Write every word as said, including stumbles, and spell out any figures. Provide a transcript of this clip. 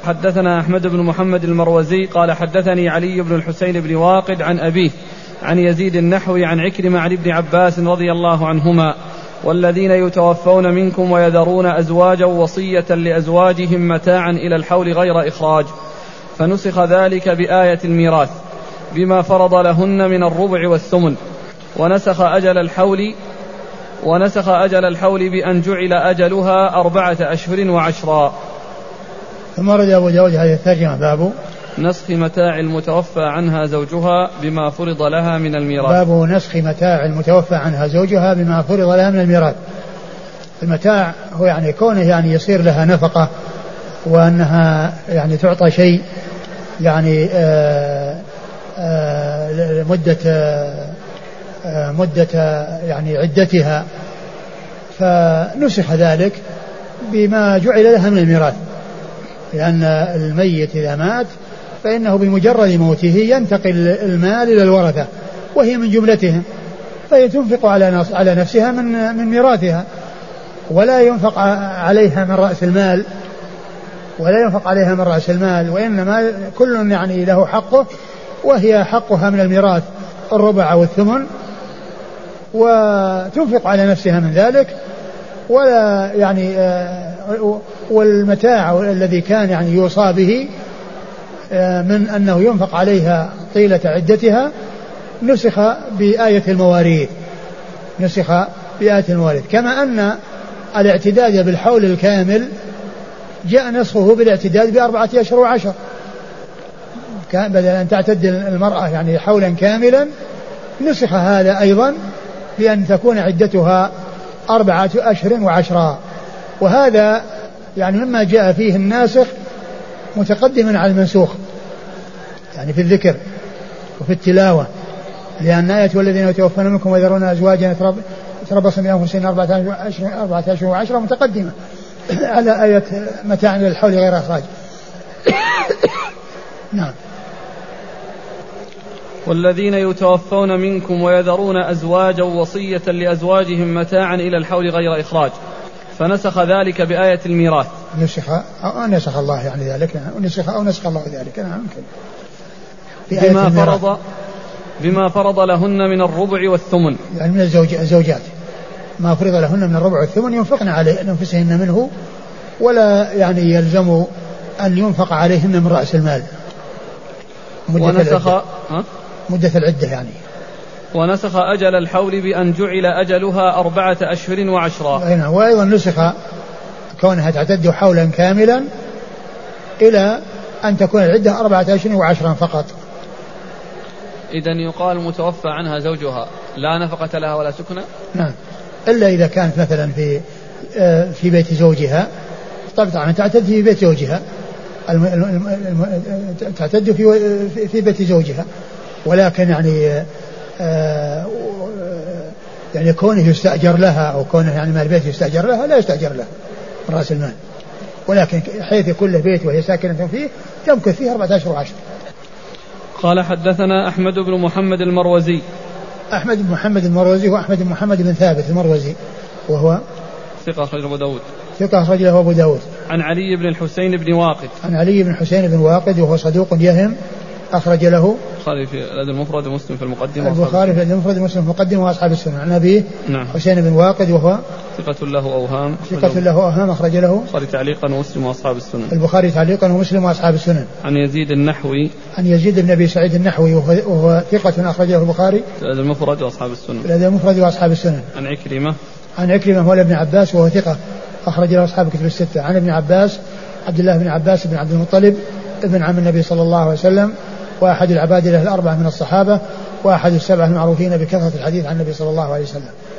حدثنا أحمد بن محمد المروزي قال حدثني علي بن الحسين بن واقد عن أبيه عن يزيد النحوي عن عكرمة عن ابن عباس رضي الله عنهما والذين يتوفون منكم ويذرون أزواجا وصية لأزواجهم متاعا إلى الحول غير إخراج، فنسخ ذلك بآية الميراث بما فرض لهن من الربع والثمن، ونسخ أجل الحول ونسخ أجل الحول بأن جعل أجلها أربعة أشهر وعشرا. ثم رد أبو داود هذه الترجمة باب نسخ متاع المتوفى عنها زوجها بما فرض لها من الميراث. باب نسخ متاع المتوفى عنها زوجها بما فرض لها من الميراث. المتاع هو يعني كونه يعني يصير لها نفقة وأنها يعني تعطى شيء يعني آآ آآ مدة آآ مدة يعني عدتها، فنسخ ذلك بما جعل لها من الميراث، لأن الميت إذا مات فإنه بمجرد موته ينتقل المال إلى الورثة وهي من جملتهم، فهي تنفق على نفسها من من ميراثها، ولا ينفق عليها من رأس المال ولا ينفق عليها من رأس المال وإنما كل يعني له حقه، وهي حقها من الميراث الربع والثمن، وتنفق على نفسها من ذلك. ولا يعني والمتاع الذي كان يعني يوصى به من أنه ينفق عليها طيلة عدتها نسخ بآية المواريث نسخ بآية المواريث كما أن الاعتداد بالحول الكامل جاء نسخه بالاعتداد بأربعة أشهر وعشر، بدل أن تعتد المرأة يعني حولا كاملا نسخ هذا أيضا بأن تكون عدتها أربعة أشهر وعشرا. وهذا يعني مما جاء فيه الناسخ متقدم على المنسوخ يعني في الذكر وفي التلاوة، لأن آية والذين يتوفون منكم ويذرون أزواجا يتربصن بأنفسهن أربعة أشهر وعشرة متقدمة على آية متاع للحول غير إخراج. نعم. والذين يتوفون منكم ويذرون أزواجا وصية لأزواجهم متاعا إلى الحول غير إخراج، فنسخ ذلك بآية الميراث. نسخ أو نسخ الله يعني ذلك نسخ أو نسخ الله ذلك نعم ممكن. بما فرض بما فرض لهن من الربع والثمن يعني من الزوج الزوجات ما فرض لهن من الربع والثمن ينفقن على أنفسهن منه، ولا يعني يلزم أن ينفق عليهن من رأس المال. ونسخ مدة العدة يعني. ونسخ أجل الحول بأن جعل أجلها أربعة أشهر وعشرا. وأيضا نسخ كونها تعتد حولا كاملا إلى أن تكون العدة أربعة أشهر وعشرا فقط. إذن يقال متوفى عنها زوجها لا نفقة لها ولا سكنة؟ نعم، إلا إذا كانت مثلا في في بيت زوجها، طبعا تعتد في بيت زوجها تعتد في في بيت زوجها، ولكن يعني آه يعني كونه يستأجر لها أو كونه يعني مال البيت يستأجر لها لا يستأجر لها من رأس المال، ولكن حيث كل بيت وهي ساكنة فيه تمكث فيه أربعة أشهر وعشر. قال حدثنا أحمد بن محمد المروزي. أحمد بن محمد المروزي هو أحمد بن محمد بن ثابت المروزي وهو ثقة أخرج له أبو داود. ثقة أخرج له أبو داود. عن علي بن الحسين بن واقد. عن علي بن الحسين بن واقد وهو صدوق يهم أخرج له البخاري في الأدب المفرد ومسلم في المقدمة. البخاري في الأدب المفرد ومسلم في المقدمة وأصحاب السنن. عن أبيه نعم. حسين بن واقد وهو ثقة له أوهام. ثقة له أوهام أخرج له البخاري تعليقا ومسلم وأصحاب السنن. البخاري تعليقا ومسلم وأصحاب السنن. عن يزيد النحوي. عن يزيد بن أبي سعيد النحوي وهو ثقة أخرج له البخاري في الأدب المفرد وأصحاب السنن. الأدب المفرد وأصحاب السنن. عن عكرمة. عن عكرمة مولى ابن عباس وهو ثقة أخرج له أصحاب كتب الستة. عن ابن عباس عبد الله بن عباس بن عبد المطلب ابن عم النبي صلى الله عليه وسلم، وأحد العباد له الأربعة من الصحابة، وأحد السبعة المعروفين بكثرة الحديث عن النبي صلى الله عليه وسلم.